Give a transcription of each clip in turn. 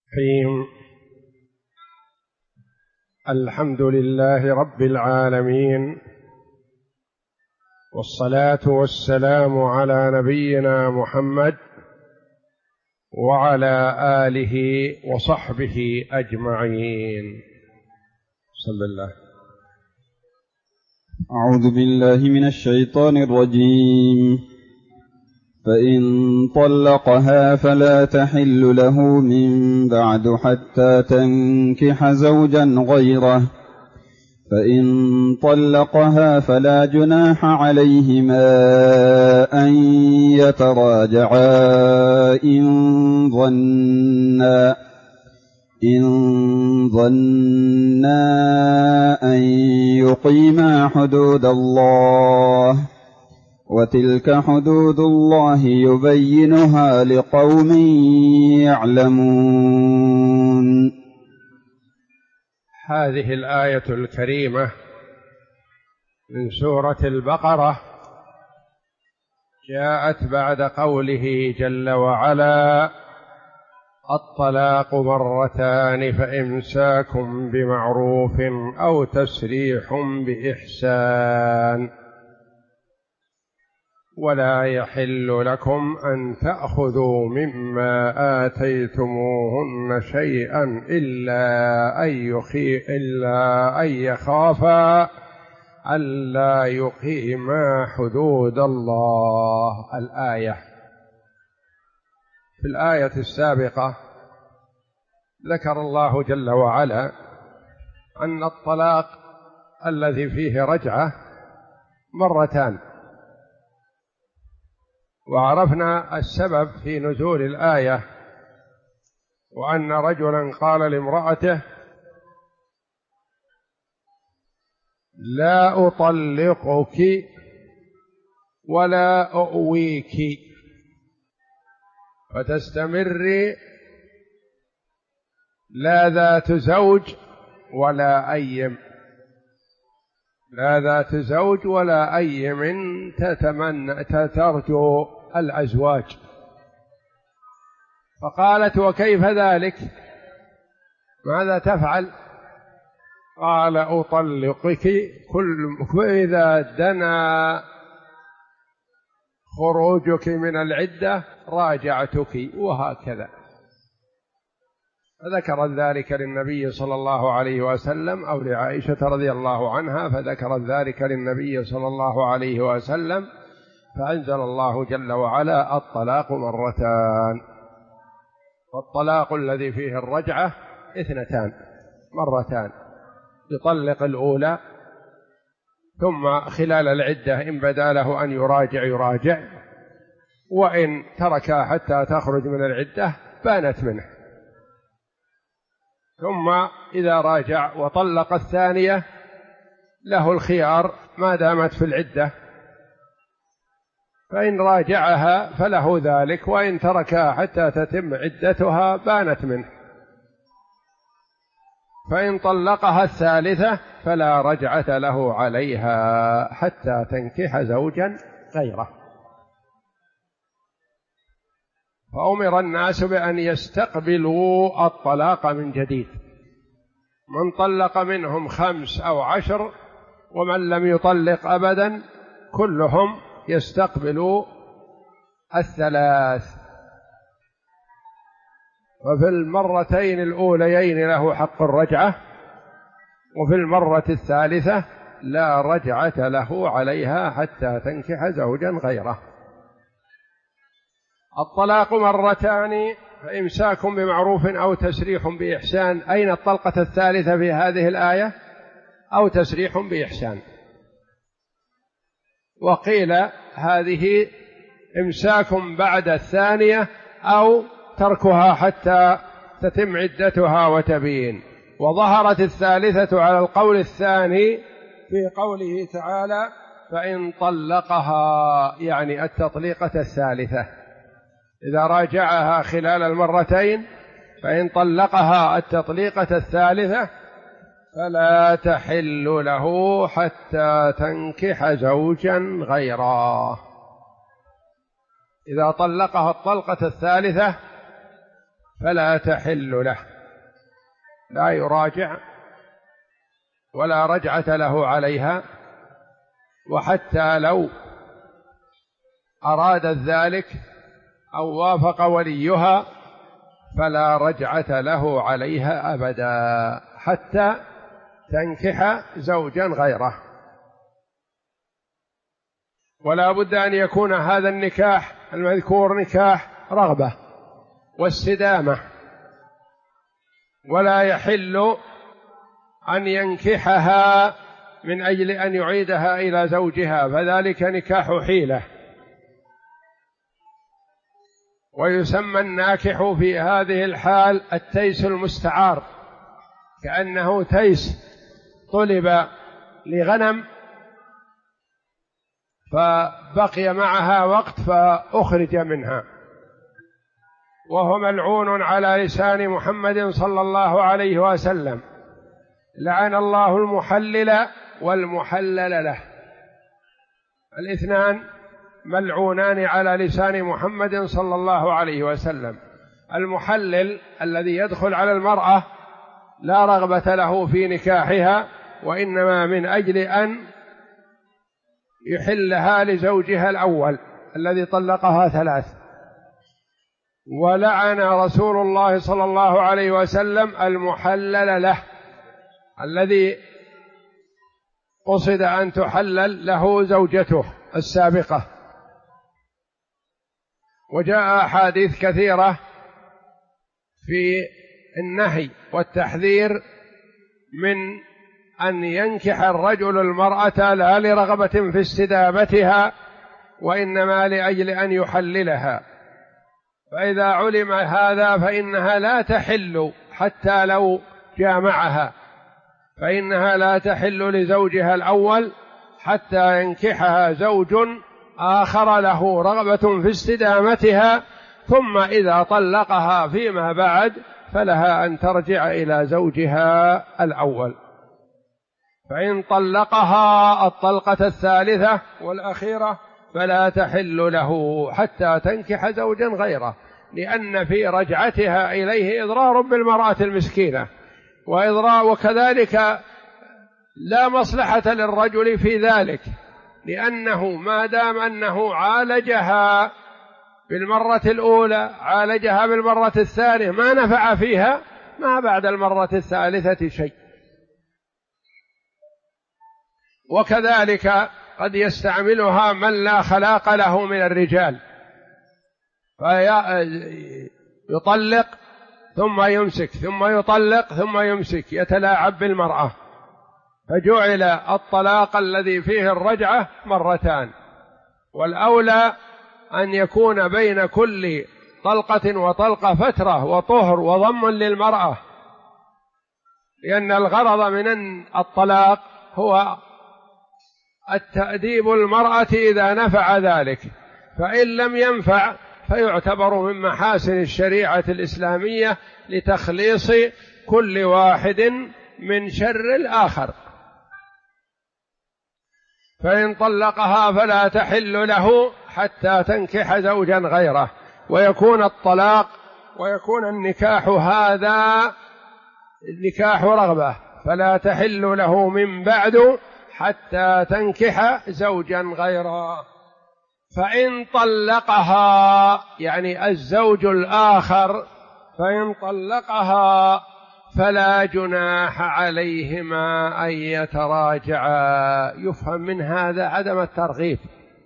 الرحيم. الحمد لله رب العالمين، والصلاة والسلام على نبينا محمد وعلى آله وصحبه أجمعين. بسم الله. أعوذ بالله من الشيطان الرجيم. فإن طلقها فلا تحل له من بعد حتى تنكح زوجا غيره، فإن طلقها فلا جناح عليهما أن يتراجعا إن ظنا أن يقيما حدود الله، وتلك حدود الله يبينها لقوم يعلمون. هذه الآية الكريمة من سورة البقرة جاءت بعد قوله جل وعلا: الطلاق مرتان فإمساك بمعروف أو تسريح بإحسان، ولا يحل لكم أن تأخذوا مما آتيتموهن شيئا إلا أن يخافا ألا يقيما حدود الله. الآية. في الآية السابقة ذكر الله جل وعلا أن الطلاق الذي فيه رجعة مرتان، وعرفنا السبب في نزول الآية، وأن رجلا قال لامرأته: لا أطلقك ولا أؤويك، فتستمري لا ذات زوج ولا أيم، لا ذات زوج ولا أيم ترجو الأزواج. فقالت: وكيف ذلك؟ ماذا تفعل؟ قال: أطلقك إذا دنا خروجك من العدة راجعتك، وهكذا. فذكرت ذلك للنبي صلى الله عليه وسلم، أو لعائشة رضي الله عنها، فذكرت ذلك للنبي صلى الله عليه وسلم، فأنزل الله جل وعلا: الطلاق مرتان. والطلاق الذي فيه الرجعة اثنتان، مرتان، يطلق الأولى، ثم خلال العدة إن بدا له أن يراجع، وإن تركها حتى تخرج من العدة بانت منه، ثم إذا راجع وطلق الثانية له الخيار ما دامت في العدة، فإن راجعها فله ذلك، وإن تركها حتى تتم عدتها بانت منه. فإن طلقها الثالثة فلا رجعة له عليها حتى تنكح زوجا غيره. فأمر الناس بأن يستقبلوا الطلاق من جديد، من طلق منهم 5 أو 10، ومن لم يطلق أبدا كلهم يستقبلوا 3. وفي المرتين الأوليين له حق الرجعة، وفي المرة الثالثة لا رجعة له عليها حتى تنكح زوجا غيره. الطلاق مرتان فإمساك بمعروف أو تسريح بإحسان. أين الطلقة الثالثة في هذه الآية؟ أو تسريح بإحسان. وقيل هذه إمساك بعد الثانية أو تركها حتى تتم عدتها وتبين. وظهرت الثالثة على القول الثاني في قوله تعالى: فإن طلقها، يعني التطليقة الثالثة، إذا راجعها خلال المرتين، فإن طلقها التطليقة الثالثة فلا تحل له حتى تنكح زوجا غيره. إذا طلقها الطلقة الثالثة فلا تحل له، لا يراجع ولا رجعة له عليها، وحتى لو أرادت ذلك أو وافق وليها فلا رجعة له عليها أبدا حتى تنكح زوجا غيره. ولا بد أن يكون هذا النكاح المذكور نكاح رغبة واستدامة، ولا يحل أن ينكحها من أجل أن يعيدها إلى زوجها، فذلك نكاح حيلة. ويسمى الناكح في هذه الحال التيس المستعار، كأنه تيس طلب لغنم فبقي معها وقت فأخرج منها، وهو ملعون على لسان محمد صلى الله عليه وسلم، لعن الله المحلل والمحلل له، الاثنان ملعونان على لسان محمد صلى الله عليه وسلم. المحلل الذي يدخل على المرأة لا رغبة له في نكاحها، وإنما من أجل أن يحلها لزوجها الأول الذي طلقها 3. ولعن رسول الله صلى الله عليه وسلم المحلل له، الذي قصد أن تحلل له زوجته السابقة. وجاء أحاديث كثيرة في النهي والتحذير من أن ينكح الرجل المرأة لا لرغبة في استدامتها، وإنما لأجل أن يحللها. فإذا علم هذا فإنها لا تحل حتى لو جامعها، فإنها لا تحل لزوجها الأول حتى ينكحها زوج آخر له رغبة في استدامتها، ثم إذا طلقها فيما بعد فلها أن ترجع إلى زوجها الأول. فإن طلقها الطلقة 3 والأخيرة فلا تحل له حتى تنكح زوجا غيره، لأن في رجعتها إليه إضرار بالمرأة المسكينة وكذلك لا مصلحة للرجل في ذلك، لأنه ما دام أنه عالجها بالمرة الأولى عالجها بالمرة الثانية ما نفع فيها، ما بعد المرة الثالثة شيء. وكذلك قد يستعملها من لا خلاق له من الرجال، فيطلق ثم يمسك ثم يطلق ثم يمسك، يتلاعب بالمرأة، فجعل الطلاق الذي فيه الرجعة 2. والأولى أن يكون بين كل طلقة وطلقة فترة وطهر وضم للمرأة، لأن الغرض من الطلاق هو التأديب المرأة إذا نفع ذلك، فإن لم ينفع فيعتبر من محاسن الشريعة الإسلامية لتخليص كل واحد من شر الآخر. فإن طلقها فلا تحل له حتى تنكح زوجا غيره، ويكون الطلاق ويكون النكاح هذا نكاح رغبة، فلا تحل له من بعد حتى تنكح زوجا غيره. فإن طلقها يعني الزوج الآخر، فإن طلقها فلا جناح عليهما أن يتراجعا. يفهم من هذا عدم الترغيب،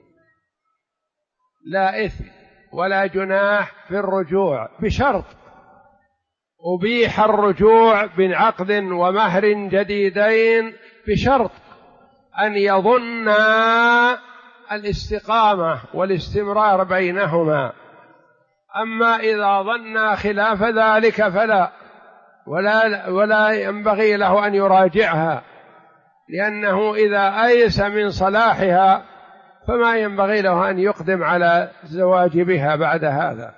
لا إثم ولا جناح في الرجوع، بشرط أبيح الرجوع بعقد ومهر جديدين، بشرط أن يظنا الاستقامة والاستمرار بينهما. أما إذا ظن خلاف ذلك فلا ولا ينبغي له أن يراجعها، لأنه إذا أيس من صلاحها فما ينبغي له أن يقدم على الزواج بها بعد هذا.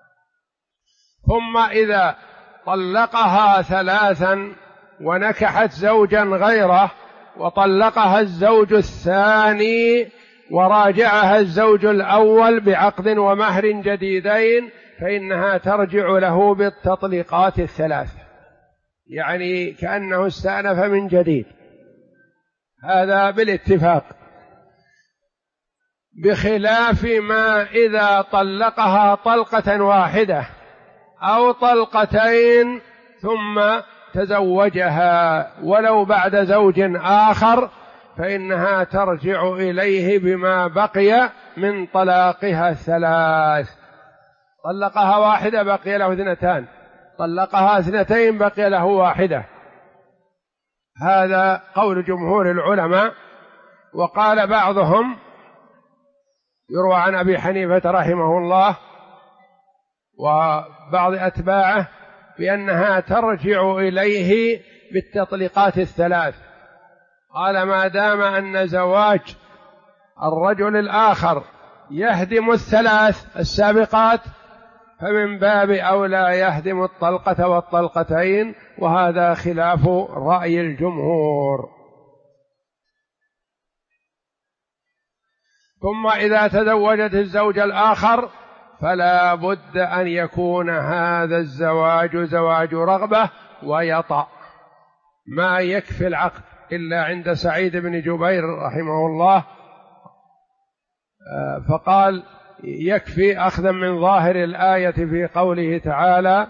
ثم إذا طلقها 3 ونكحت زوجا غيره، وطلقها الزوج الثاني وراجعها الزوج الأول بعقد ومهر جديدين، فإنها ترجع له بالتطليقات الثلاث، يعني كأنه استأنف من جديد، هذا بالاتفاق، بخلاف ما إذا طلقها طلقة واحدة أو طلقتين ثم تزوجها ولو بعد زوج آخر، فإنها ترجع إليه بما بقي من طلاقها الثلاث. طلقها واحدة بقي له اثنتان، طلقها اثنتين بقي له واحدة. هذا قول جمهور العلماء. وقال بعضهم يروى عن أبي حنيفة رحمه الله وبعض أتباعه بأنها ترجع إليه بالتطليقات الثلاث. قال ما دام أن زواج الرجل الآخر يهدم الثلاث السابقات فمن باب أولى يهدم الطلقة والطلقتين، وهذا خلاف رأي الجمهور. ثم إذا تزوجت الزوج الآخر فلا بد أن يكون هذا الزواج زواج رغبة ويطأ، ما يكفي العقد إلا عند سعيد بن جبير رحمه الله، فقال يكفي أخذا من ظاهر الآية في قوله تعالى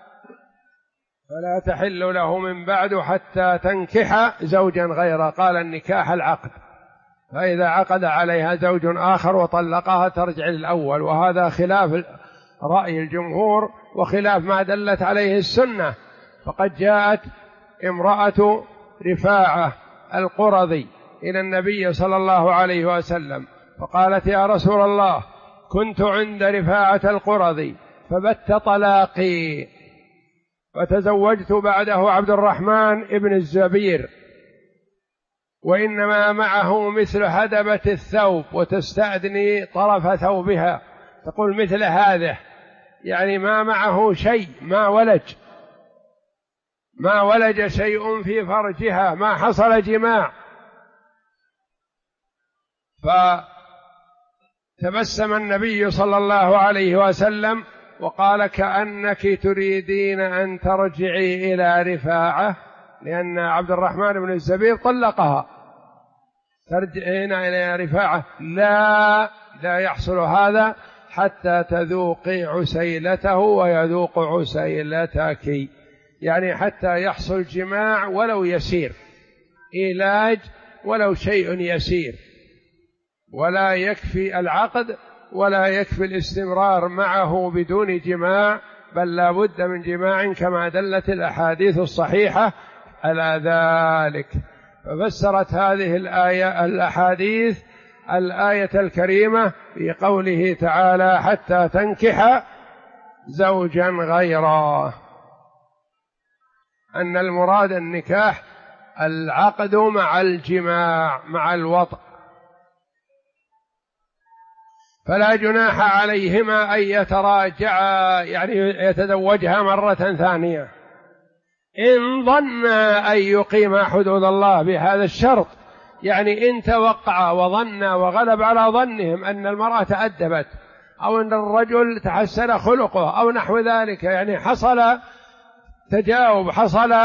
فلا تحل له من بعد حتى تنكح زوجا غيره، قال النكاح العقد، فإذا عقد عليها زوج آخر وطلقها ترجع للأول، وهذا خلاف رأي الجمهور وخلاف ما دلت عليه السنة. فقد جاءت امرأة رفاعة القرظي إلى النبي صلى الله عليه وسلم فقالت يا رسول الله كنت عند رفاعة القرظي فبت طلاقي، وتزوجت بعده عبد الرحمن ابن الزبير وإنما معه مثل هدبة الثوب وتستأذني طرف ثوبها، تقول مثل هذا، يعني ما معه شيء، ما ولج شيء في فرجها، ما حصل جماع. فتبسم النبي صلى الله عليه وسلم وقال كأنك تريدين أن ترجعي إلى رفاعة، لأن عبد الرحمن بن الزبير طلقها، ترجعين إلى رفاعة. لا يحصل هذا حتى تذوقي عسيلته ويذوق عسيلتك، يعني حتى يحصل جماع ولو يسير، علاج ولو شيء يسير، ولا يكفي العقد ولا يكفي الاستمرار معه بدون جماع، بل لا بد من جماع كما دلت الأحاديث الصحيحة على ذلك. ففسرت هذه الأحاديث الآية الكريمة في قوله تعالى حتى تنكح زوجا غيره، أن المراد النكاح العقد مع الجماع مع الوطء، فلا جناح عليهما أن يتراجعا، يعني يتزوجها مرة ثانية إن ظنا أن يقيما حدود الله بهذا الشرط، يعني إن توقع وظنا وغلب على ظنهم أن المرأة تأدبت أو أن الرجل تحسن خلقه أو نحو ذلك، يعني حصل تجاوب، حصل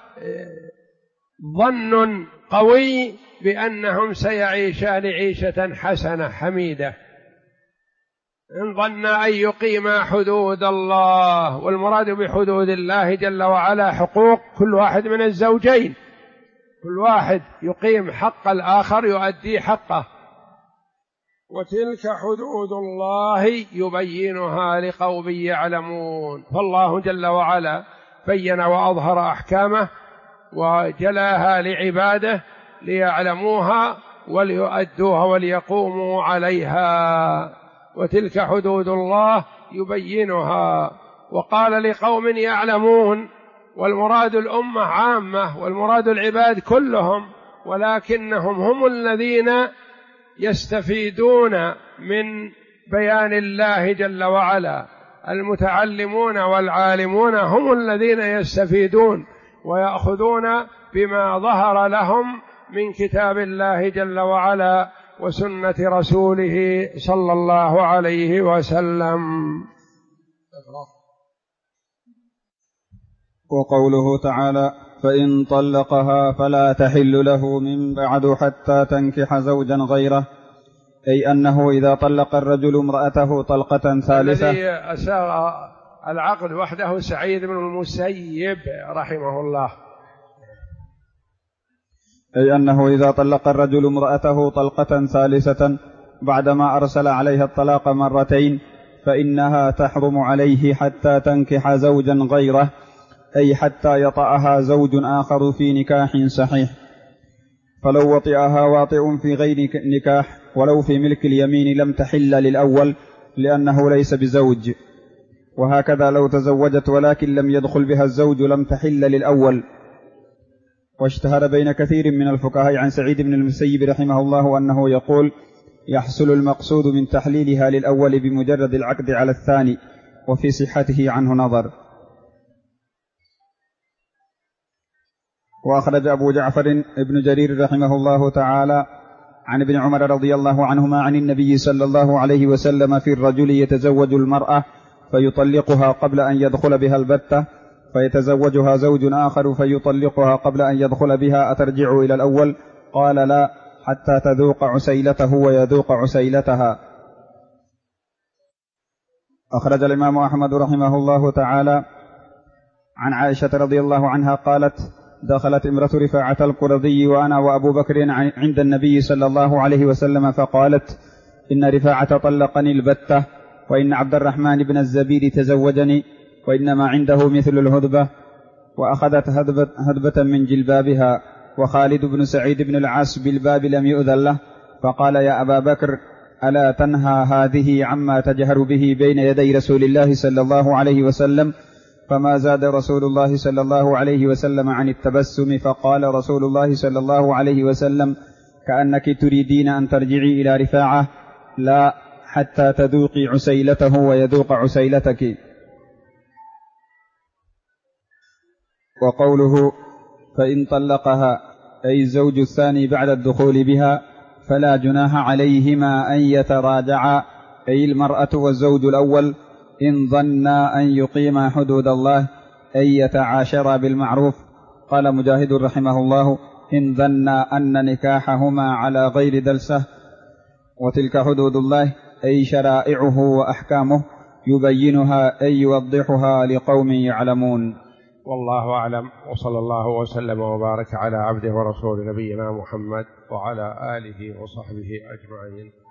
ظن قوي بأنهم سيعيشان عيشة حسنة حميدة، إن ظن أن يقيما حدود الله. والمراد بحدود الله جل وعلا حقوق كل واحد من الزوجين، كل واحد يقيم حق الآخر يؤدي حقه. وتلك حدود الله يبينها لقوم يعلمون، فالله جل وعلا بين وأظهر أحكامه وجلاها لعباده ليعلموها وليؤدوها وليقوموا عليها. وتلك حدود الله يبينها، وقال لقوم يعلمون، والمراد الأمة عامة والمراد العباد كلهم، ولكنهم هم الذين يستفيدون من بيان الله جل وعلا، المتعلمون والعالمون هم الذين يستفيدون ويأخذون بما ظهر لهم من كتاب الله جل وعلا وسنة رسوله صلى الله عليه وسلم. وقوله تعالى فإن طلقها فلا تحل له من بعد حتى تنكح زوجا غيره، أي أنه إذا طلق الرجل امرأته طلقة ثالثة. الذي أساغ العقد وحده سعيد بن المسيب رحمه الله، أي أنه إذا طلق الرجل امرأته طلقة ثالثة بعدما أرسل عليها الطلاق مرتين فإنها تحرم عليه حتى تنكح زوجا غيره، أي حتى يطأها زوج آخر في نكاح صحيح. فلو وطئها واطئ في غير نكاح ولو في ملك اليمين لم تحل للأول لأنه ليس بزوج، وهكذا لو تزوجت ولكن لم يدخل بها الزوج لم تحل للأول. واشتهر بين كثير من الفقهاء عن سعيد بن المسيب رحمه الله أنه يقول يحصل المقصود من تحليلها للأول بمجرد العقد على الثاني، وفي صحته عنه نظر. وأخرج أبو جعفر ابن جرير رحمه الله تعالى عن ابن عمر رضي الله عنهما عن النبي صلى الله عليه وسلم في الرجل يتزوج المرأة فيطلقها قبل أن يدخل بها البتة، فيتزوجها زوج آخر فيطلقها قبل أن يدخل بها، أترجع إلى الأول؟ قال لا، حتى تذوق عسيلته ويذوق عسيلتها. أخرج الإمام أحمد رحمه الله تعالى عن عائشة رضي الله عنها قالت دخلت امرأة رفاعة القرظي وأنا وأبو بكر عند النبي صلى الله عليه وسلم فقالت إن رفاعة طلقني البتة، وإن عبد الرحمن بن الزبير تزوجني، وإنما عنده مثل الهدبة، وأخذت هدبة من جلبابها، وخالد بن سعيد بن العاص بالباب لم يؤذن له، فقال يا أبا بكر ألا تنهى هذه عما تجهر به بين يدي رسول الله صلى الله عليه وسلم؟ فما زاد رسول الله صلى الله عليه وسلم عن التبسم، فقال رسول الله صلى الله عليه وسلم كأنك تريدين أن ترجعي إلى رفاعة، لا، حتى تذوقي عسيلته ويذوق عسيلتك. وقوله فإن طلقها أي الزوج الثاني بعد الدخول بها فلا جناح عليهما أن يتراجعا، أي المرأة والزوج الأول، إن ظنا أن يقيما حدود الله، أن يتعاشرا بالمعروف. قال مجاهد رحمه الله إن ظنا أن نكاحهما على غير دلسة. وتلك حدود الله أي شرائعه وأحكامه يبينها أي يوضحها لقوم يعلمون. والله أعلم، وصلى الله وسلم وبارك على عبده ورسول نبينا محمد وعلى آله وصحبه أجمعين.